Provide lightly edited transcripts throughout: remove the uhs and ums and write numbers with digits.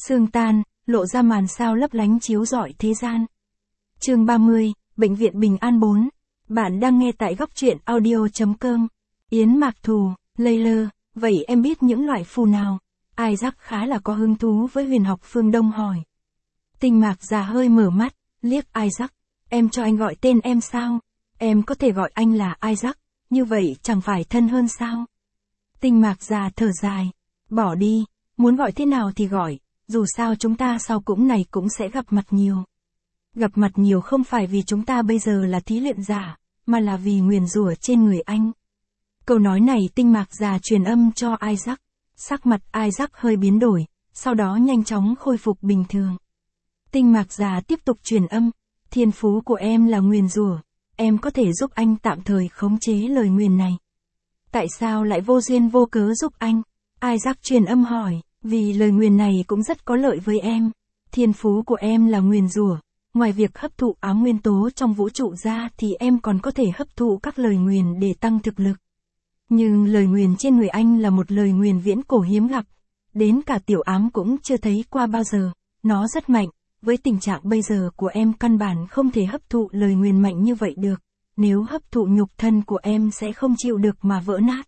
Sương tan, lộ ra màn sao lấp lánh chiếu rọi thế gian. Chương 30, Bệnh viện Bình An 4. Bạn đang nghe tại góc truyện audio.com. Yến Mạc Thù, Layler, vậy em biết những loại phù nào? Isaac khá là có hứng thú với huyền học phương Đông hỏi. Tinh Mạc già hơi mở mắt, liếc Isaac. Em cho anh gọi tên em sao? Em có thể gọi anh là Isaac, như vậy chẳng phải thân hơn sao? Tinh Mạc già thở dài. Bỏ đi, muốn gọi thế nào thì gọi, dù sao chúng ta sau cũng này cũng sẽ gặp mặt nhiều. Gặp mặt nhiều không phải vì chúng ta bây giờ là thí luyện giả, mà là vì nguyền rủa trên người anh. Câu nói này Tinh Mạc già truyền âm cho Isaac. Sắc mặt Isaac hơi biến đổi, sau đó nhanh chóng khôi phục bình thường. Tinh Mạc già tiếp tục truyền âm. Thiên phú của em là nguyền rủa, em có thể giúp anh tạm thời khống chế lời nguyền này. Tại sao lại vô duyên vô cớ giúp anh? Isaac truyền âm hỏi. Vì lời nguyền này cũng rất có lợi với em. Thiên phú của em là nguyền rủa, ngoài việc hấp thụ ám nguyên tố trong vũ trụ ra thì em còn có thể hấp thụ các lời nguyền để tăng thực lực. Nhưng lời nguyền trên người anh là một lời nguyền viễn cổ hiếm gặp, đến cả tiểu ám cũng chưa thấy qua bao giờ, nó rất mạnh, với tình trạng bây giờ của em căn bản không thể hấp thụ lời nguyền mạnh như vậy được, nếu hấp thụ nhục thân của em sẽ không chịu được mà vỡ nát.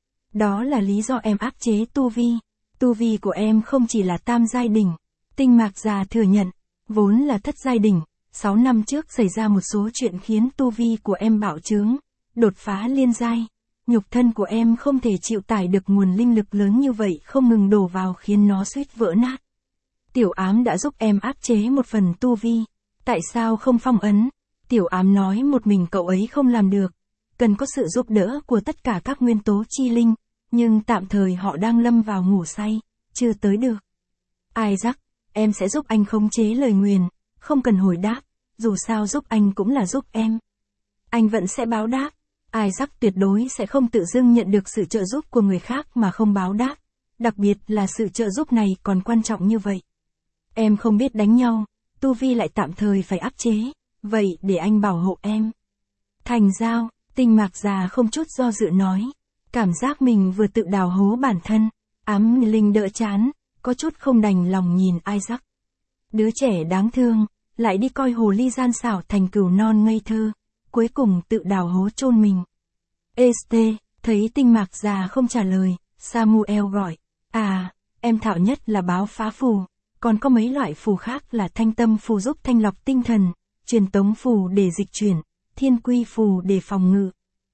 Đó là lý do em áp chế tu vi của em không chỉ là tam giai đỉnh. Tinh Mạc già thừa nhận, vốn là thất giai đỉnh, 6 năm trước xảy ra một số chuyện khiến tu vi của em bạo chướng, đột phá liên giai. Nhục thân của em không thể chịu tải được nguồn linh lực lớn như vậy không ngừng đổ vào khiến nó suýt vỡ nát. Tiểu ám đã giúp em áp chế một phần tu vi, tại sao không phong ấn? Tiểu ám nói một mình cậu ấy không làm được, cần có sự giúp đỡ của tất cả các nguyên tố chi linh, nhưng tạm thời họ đang lâm vào ngủ say, chưa tới được. Isaac, em sẽ giúp anh khống chế lời nguyền, không cần hồi đáp, dù sao giúp anh cũng là giúp em. Anh vẫn sẽ báo đáp. Isaac tuyệt đối sẽ không tự dưng nhận được sự trợ giúp của người khác mà không báo đáp, đặc biệt là sự trợ giúp này còn quan trọng như vậy. Em không biết đánh nhau, tu vi lại tạm thời phải áp chế, vậy để anh bảo hộ em. Thành giao, Tinh Mạc già không chút do dự nói, cảm giác mình vừa tự đào hố bản thân, ám linh đỡ chán, có chút không đành lòng nhìn Isaac. Đứa trẻ đáng thương, lại đi coi hồ ly gian xảo thành cừu non ngây thơ, cuối cùng tự đào hố chôn mình. Este, thấy Tinh Mạc già không trả lời, Samuel gọi, em thạo nhất là báo phá phù, còn có mấy loại phù khác là thanh tâm phù giúp thanh lọc tinh thần, truyền tống phù để dịch chuyển, thiên quy phù để phòng ngự.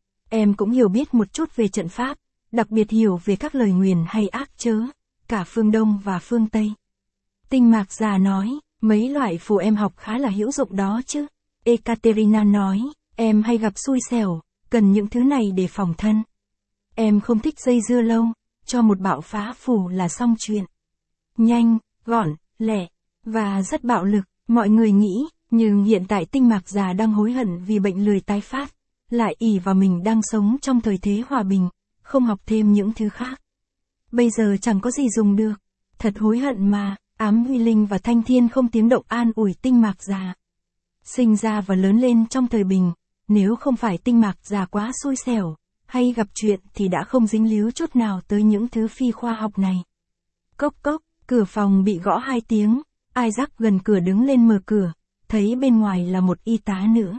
Em cũng hiểu biết một chút về trận pháp, đặc biệt hiểu về các lời nguyền hay ác chớ, cả phương Đông và phương Tây. Tinh Mạc già nói, mấy loại phù em học khá là hữu dụng đó chứ. Ekaterina nói, em hay gặp xui xẻo, cần những thứ này để phòng thân. Em không thích dây dưa lâu, cho một bạo phá phù là xong chuyện. Nhanh, gọn, lẹ, và rất bạo lực, mọi người nghĩ, nhưng hiện tại Tinh Mạc già đang hối hận vì bệnh lười tái phát, lại ỷ vào mình đang sống trong thời thế hòa bình, không học thêm những thứ khác. Bây giờ chẳng có gì dùng được, thật hối hận mà. Ám Huy Linh và Thanh Thiên không tiếng động an ủi Tinh Mạc già. Sinh ra và lớn lên trong thời bình, nếu không phải Tinh Mạc già quá xui xẻo, hay gặp chuyện thì đã không dính líu chút nào tới những thứ phi khoa học này. Cốc cốc, cửa phòng bị gõ 2 tiếng, Isaac gần cửa đứng lên mở cửa, thấy bên ngoài là một y tá nữa.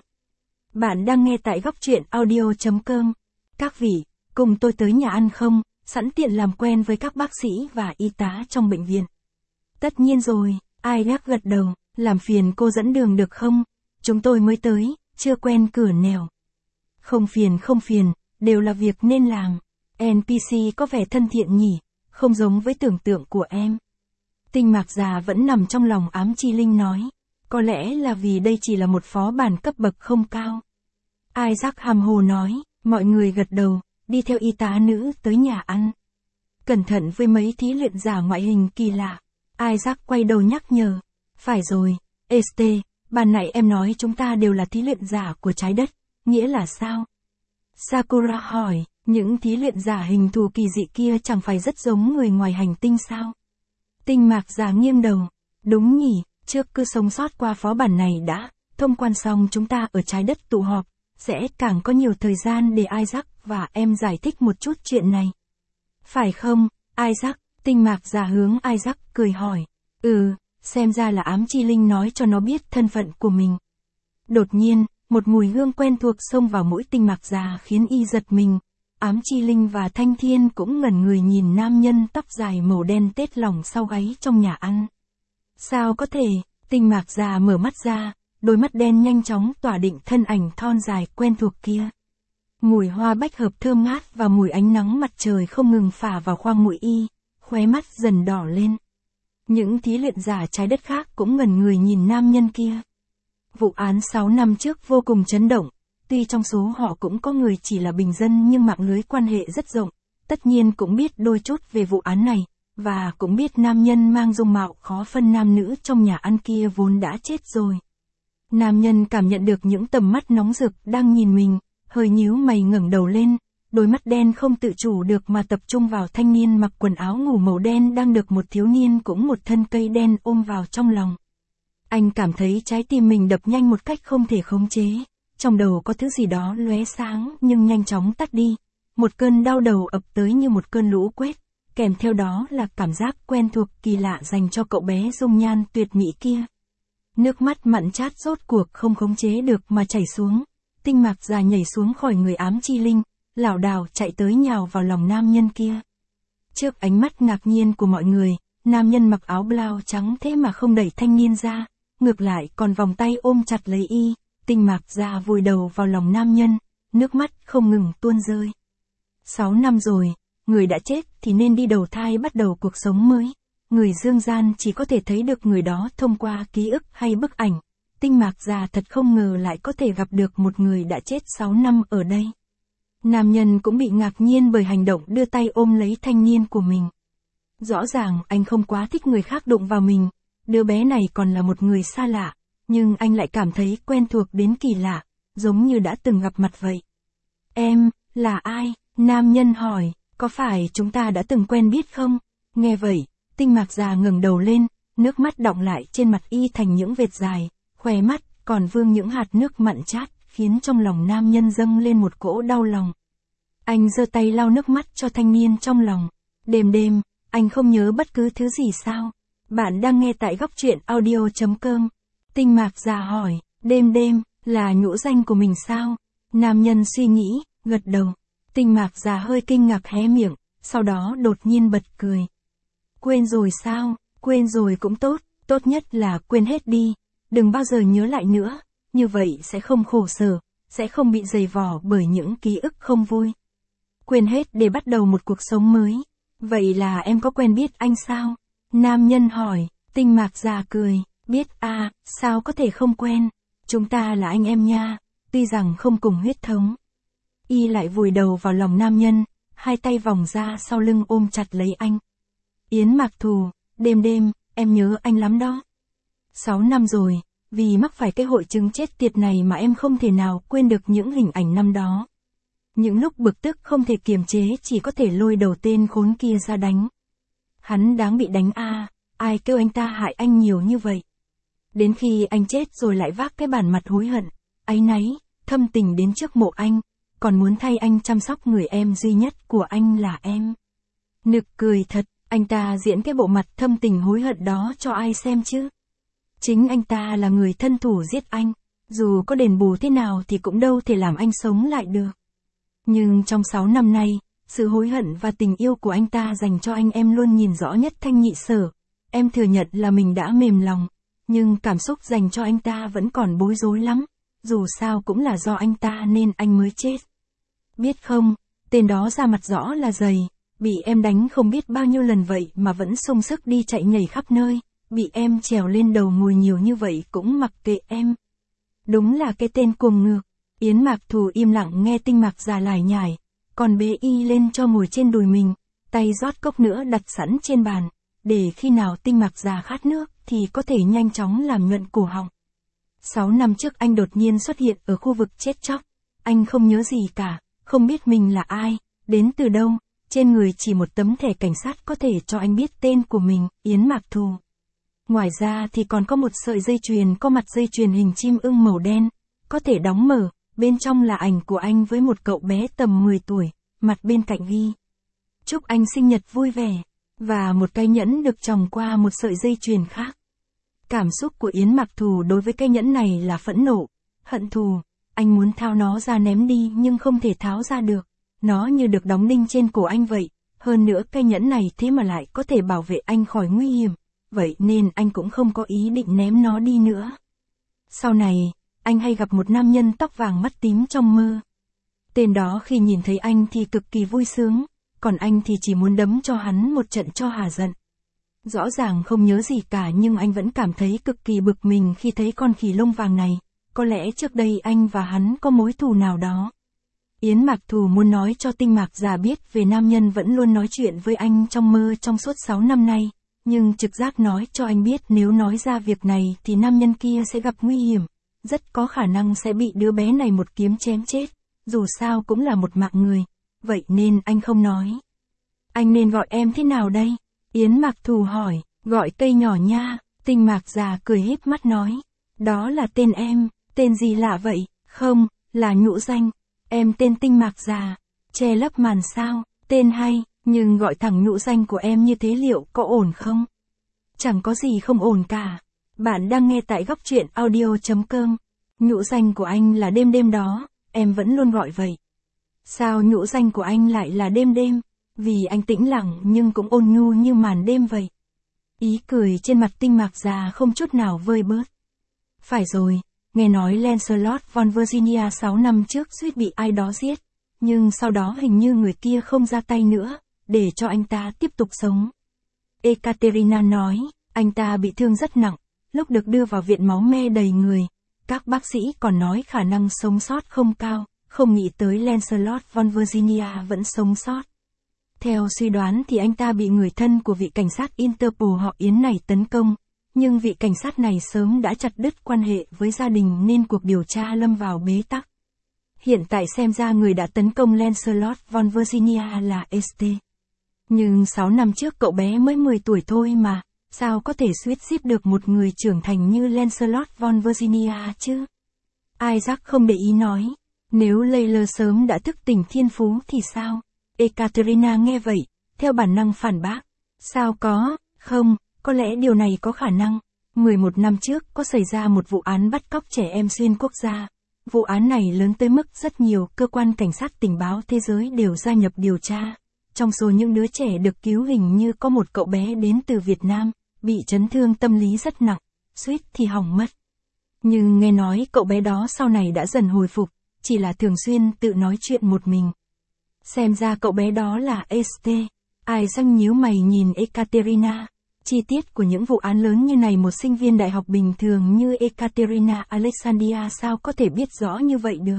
Bạn đang nghe tại góc truyện audio.com. Các vị, cùng tôi tới nhà ăn không, sẵn tiện làm quen với các bác sĩ và y tá trong bệnh viện. Tất nhiên rồi, Isaac gật đầu, làm phiền cô dẫn đường được không? Chúng tôi mới tới, chưa quen cửa nẻo. Không phiền, đều là việc nên làm. NPC có vẻ thân thiện nhỉ, không giống với tưởng tượng của em. Tinh Mạc già vẫn nằm trong lòng ám chi linh nói, có lẽ là vì đây chỉ là một phó bản cấp bậc không cao. Isaac hàm hồ nói, mọi người gật đầu, đi theo y tá nữ tới nhà ăn. Cẩn thận với mấy thí luyện giả ngoại hình kỳ lạ. Isaac quay đầu nhắc nhở. Phải rồi, Este, ban nãy em nói chúng ta đều là thí luyện giả của trái đất, nghĩa là sao? Sakura hỏi, những thí luyện giả hình thù kỳ dị kia chẳng phải rất giống người ngoài hành tinh sao? Tinh Mạc già nghiêng đầu, đúng nhỉ, trước cứ sống sót qua phó bản này đã, thông quan xong chúng ta ở trái đất tụ họp, sẽ càng có nhiều thời gian để Isaac và em giải thích một chút chuyện này. Phải không, Isaac? Tinh Mạc già hướng Isaac cười hỏi. Xem ra là ám chi linh nói cho nó biết thân phận của mình. Đột nhiên, một mùi hương quen thuộc xông vào mũi Tinh Mạc Già khiến y giật mình. Ám chi linh và Thanh Thiên cũng ngẩn người nhìn nam nhân tóc dài màu đen tết lỏng sau gáy trong nhà ăn. Sao có thể? Tinh Mạc Già mở mắt ra, đôi mắt đen nhanh chóng tỏa định thân ảnh thon dài quen thuộc kia. Mùi hoa bách hợp thơm ngát và mùi ánh nắng mặt trời không ngừng phả vào khoang mũi y, khóe mắt dần đỏ lên. Những thí luyện giả trái đất khác cũng ngẩn người nhìn nam nhân kia. Vụ án 6 năm trước vô cùng chấn động, tuy trong số họ cũng có người chỉ là bình dân nhưng mạng lưới quan hệ rất rộng, tất nhiên cũng biết đôi chút về vụ án này, và cũng biết nam nhân mang dung mạo khó phân nam nữ trong nhà ăn kia vốn đã chết rồi. Nam nhân cảm nhận được những tầm mắt nóng rực đang nhìn mình, hơi nhíu mày ngẩng đầu lên, đôi mắt đen không tự chủ được mà tập trung vào thanh niên mặc quần áo ngủ màu đen đang được một thiếu niên cũng một thân cây đen ôm vào trong lòng. Anh cảm thấy trái tim mình đập nhanh một cách không thể khống chế, trong đầu có thứ gì đó lóe sáng nhưng nhanh chóng tắt đi. Một cơn đau đầu ập tới như một cơn lũ quét, kèm theo đó là cảm giác quen thuộc kỳ lạ dành cho cậu bé dung nhan tuyệt mỹ kia. Nước mắt mặn chát rốt cuộc không khống chế được mà chảy xuống. Tinh Mạc Già nhảy xuống khỏi người ám chi linh, lảo đảo chạy tới nhào vào lòng nam nhân kia. Trước ánh mắt ngạc nhiên của mọi người, nam nhân mặc áo blau trắng thế mà không đẩy thanh niên ra, ngược lại còn vòng tay ôm chặt lấy y. Tinh Mạc Già vùi đầu vào lòng nam nhân, nước mắt không ngừng tuôn rơi. 6 năm rồi, người đã chết thì nên đi đầu thai bắt đầu cuộc sống mới. Người dương gian chỉ có thể thấy được người đó thông qua ký ức hay bức ảnh. Tinh Mạc Già thật không ngờ lại có thể gặp được một người đã chết 6 năm ở đây. Nam nhân cũng bị ngạc nhiên bởi hành động đưa tay ôm lấy thanh niên của mình. Rõ ràng anh không quá thích người khác đụng vào mình, đứa bé này còn là một người xa lạ, nhưng anh lại cảm thấy quen thuộc đến kỳ lạ, giống như đã từng gặp mặt vậy. Em, là ai? Nam nhân hỏi, có phải chúng ta đã từng quen biết không? Nghe vậy, Tinh Mạc Già ngẩng đầu lên, nước mắt đọng lại trên mặt y thành những vệt dài, khóe mắt còn vương những hạt nước mặn chát, khiến trong lòng nam nhân dâng lên một cỗ đau lòng. Anh giơ tay lau nước mắt cho thanh niên trong lòng. Đêm, anh không nhớ bất cứ thứ gì sao? Bạn đang nghe tại Góc Truyện Audio.com. Tinh Mạc Già hỏi, đêm, là nhũ danh của mình sao? Nam nhân suy nghĩ, gật đầu. Tinh Mạc Già hơi kinh ngạc hé miệng, sau đó đột nhiên bật cười. Quên rồi sao? Quên rồi cũng tốt nhất là quên hết đi. Đừng bao giờ nhớ lại nữa, như vậy sẽ không khổ sở, sẽ không bị dày vò bởi những ký ức không vui. Quên hết để bắt đầu một cuộc sống mới. Vậy là em có quen biết anh sao? Nam nhân hỏi. Tinh Mạc Già cười, biết sao có thể không quen, chúng ta là anh em nha, tuy rằng không cùng huyết thống. Y lại vùi đầu vào lòng nam nhân, hai tay vòng ra sau lưng ôm chặt lấy anh. Yến Mạc Thù, đêm, em nhớ anh lắm đó. 6 năm rồi, vì mắc phải cái hội chứng chết tiệt này mà em không thể nào quên được những hình ảnh năm đó. Những lúc bực tức không thể kiềm chế chỉ có thể lôi đầu tên khốn kia ra đánh. Hắn đáng bị đánh ai kêu anh ta hại anh nhiều như vậy. Đến khi anh chết rồi lại vác cái bản mặt hối hận, áy náy, thâm tình đến trước mộ anh, còn muốn thay anh chăm sóc người em duy nhất của anh là em. Nực cười thật, anh ta diễn cái bộ mặt thâm tình hối hận đó cho ai xem chứ? Chính anh ta là người thân thủ giết anh, dù có đền bù thế nào thì cũng đâu thể làm anh sống lại được. Nhưng trong 6 năm nay, sự hối hận và tình yêu của anh ta dành cho anh em luôn nhìn rõ nhất thanh nhị sở. Em thừa nhận là mình đã mềm lòng, nhưng cảm xúc dành cho anh ta vẫn còn bối rối lắm, dù sao cũng là do anh ta nên anh mới chết. Biết không, tên đó ra mặt rõ là dày, bị em đánh không biết bao nhiêu lần vậy mà vẫn sung sức đi chạy nhảy khắp nơi, bị em trèo lên đầu ngồi nhiều như vậy cũng mặc kệ em. Đúng là cái tên cuồng ngược. Yến Mạc Thù im lặng nghe Tinh Mạc Già lải nhải, còn bế y lên cho ngồi trên đùi mình, tay rót cốc nữa đặt sẵn trên bàn, để khi nào Tinh Mạc Già khát nước thì có thể nhanh chóng làm nhuận cổ họng. 6 năm trước anh đột nhiên xuất hiện ở khu vực chết chóc, anh không nhớ gì cả, không biết mình là ai, đến từ đâu, trên người chỉ một tấm thẻ cảnh sát có thể cho anh biết tên của mình, Yến Mạc Thù. Ngoài ra thì còn có một sợi dây chuyền có mặt dây chuyền hình chim ưng màu đen, có thể đóng mở, bên trong là ảnh của anh với một cậu bé tầm 10 tuổi, mặt bên cạnh ghi: chúc anh sinh nhật vui vẻ. và một cái nhẫn được tròng qua một sợi dây chuyền khác. Cảm xúc của Yến Mặc Thù đối với cái nhẫn này là phẫn nộ, hận thù, anh muốn tháo nó ra ném đi nhưng không thể tháo ra được. Nó như được đóng đinh trên cổ anh vậy, hơn nữa cái nhẫn này thế mà lại có thể bảo vệ anh khỏi nguy hiểm, vậy nên anh cũng không có ý định ném nó đi nữa. Sau này, anh hay gặp một nam nhân tóc vàng mắt tím trong mơ. Tên đó khi nhìn thấy anh thì cực kỳ vui sướng, còn anh thì chỉ muốn đấm cho hắn một trận cho hả giận. Rõ ràng không nhớ gì cả nhưng anh vẫn cảm thấy cực kỳ bực mình khi thấy con khỉ lông vàng này, có lẽ trước đây anh và hắn có mối thù nào đó. Yến Mặc Thù muốn nói cho Tinh Mạc Già biết về nam nhân vẫn luôn nói chuyện với anh trong mơ trong suốt 6 năm nay, nhưng trực giác nói cho anh biết nếu nói ra việc này thì nam nhân kia sẽ gặp nguy hiểm, rất có khả năng sẽ bị đứa bé này một kiếm chém chết, dù sao cũng là một mạng người, vậy nên anh không nói. Anh nên gọi em thế nào đây? Yến Mặc Thù hỏi, gọi cây nhỏ nha, Tinh Mạc Già cười híp mắt nói, đó là tên em, tên gì lạ vậy, không, là nhũ danh. Em tên Tinh Mạc Già, che lấp màn sao, tên hay, nhưng gọi thẳng nhũ danh của em như thế liệu có ổn không? Chẳng có gì không ổn cả. Bạn đang nghe tại góc truyện audio.com. Nhũ danh của anh là Đêm Đêm đó, em vẫn luôn gọi vậy. Sao nhũ danh của anh lại là Đêm Đêm? Vì anh tĩnh lặng nhưng cũng ôn nhu như màn đêm vậy. Ý cười trên mặt Tinh Mạc Già không chút nào vơi bớt. Phải rồi. Nghe nói Lancelot von Virginia 6 năm trước suýt bị ai đó giết, nhưng sau đó hình như người kia không ra tay nữa, để cho anh ta tiếp tục sống. Ekaterina nói, anh ta bị thương rất nặng, lúc được đưa vào viện máu me đầy người. Các bác sĩ còn nói khả năng sống sót không cao, không nghĩ tới Lancelot von Virginia vẫn sống sót. Theo suy đoán thì anh ta bị người thân của vị cảnh sát Interpol họ Yến này tấn công. Nhưng vị cảnh sát này sớm đã chặt đứt quan hệ với gia đình nên cuộc điều tra lâm vào bế tắc. Hiện tại xem ra người đã tấn công Lancelot von Virginia là St. Nhưng 6 năm trước cậu bé mới 10 tuổi thôi mà, sao có thể suýt giết được một người trưởng thành như Lancelot von Virginia chứ? Isaac không để ý nói, nếu Layla sớm đã thức tỉnh thiên phú thì sao? Ekaterina nghe vậy, theo bản năng phản bác, sao có, không. Có lẽ điều này có khả năng. 11 năm trước có xảy ra một vụ án bắt cóc trẻ em xuyên quốc gia. Vụ án này lớn tới mức rất nhiều cơ quan cảnh sát tình báo thế giới đều gia nhập điều tra. Trong số những đứa trẻ được cứu hình như có một cậu bé đến từ Việt Nam, bị chấn thương tâm lý rất nặng, suýt thì hỏng mất. Nhưng nghe nói cậu bé đó sau này đã dần hồi phục, chỉ là thường xuyên tự nói chuyện một mình. Xem ra cậu bé đó là St. Isaac nhíu mày nhìn Ekaterina. Chi tiết của những vụ án lớn như này một sinh viên đại học bình thường như Ekaterina Alexandria sao có thể biết rõ như vậy được?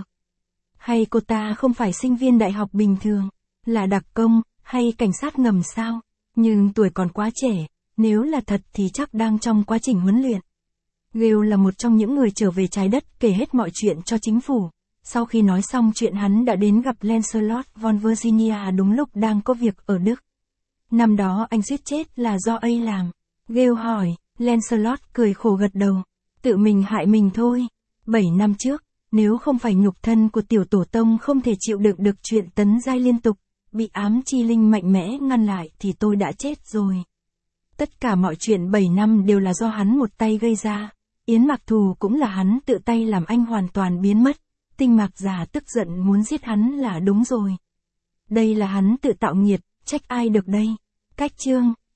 Hay cô ta không phải sinh viên đại học bình thường, là đặc công, hay cảnh sát ngầm sao? Nhưng tuổi còn quá trẻ, nếu là thật thì chắc đang trong quá trình huấn luyện. Gale là một trong những người trở về trái đất kể hết mọi chuyện cho chính phủ. Sau khi nói xong chuyện hắn đã đến gặp Lancelot von Virginia đúng lúc đang có việc ở Đức. Năm đó anh suýt chết là do A làm. Gale hỏi, Lancelot cười khổ gật đầu. Tự mình hại mình thôi. 7 năm trước, nếu không phải nhục thân của tiểu tổ tông không thể chịu đựng được chuyện tấn giai liên tục, bị ám chi linh mạnh mẽ ngăn lại thì tôi đã chết rồi. Tất cả mọi chuyện 7 năm đều là do hắn một tay gây ra. Yến Mặc Thù cũng là hắn tự tay làm anh hoàn toàn biến mất. Tinh Mạc Già tức giận muốn giết hắn là đúng rồi. Đây là hắn tự tạo nghiệt, trách ai được đây? Cách chương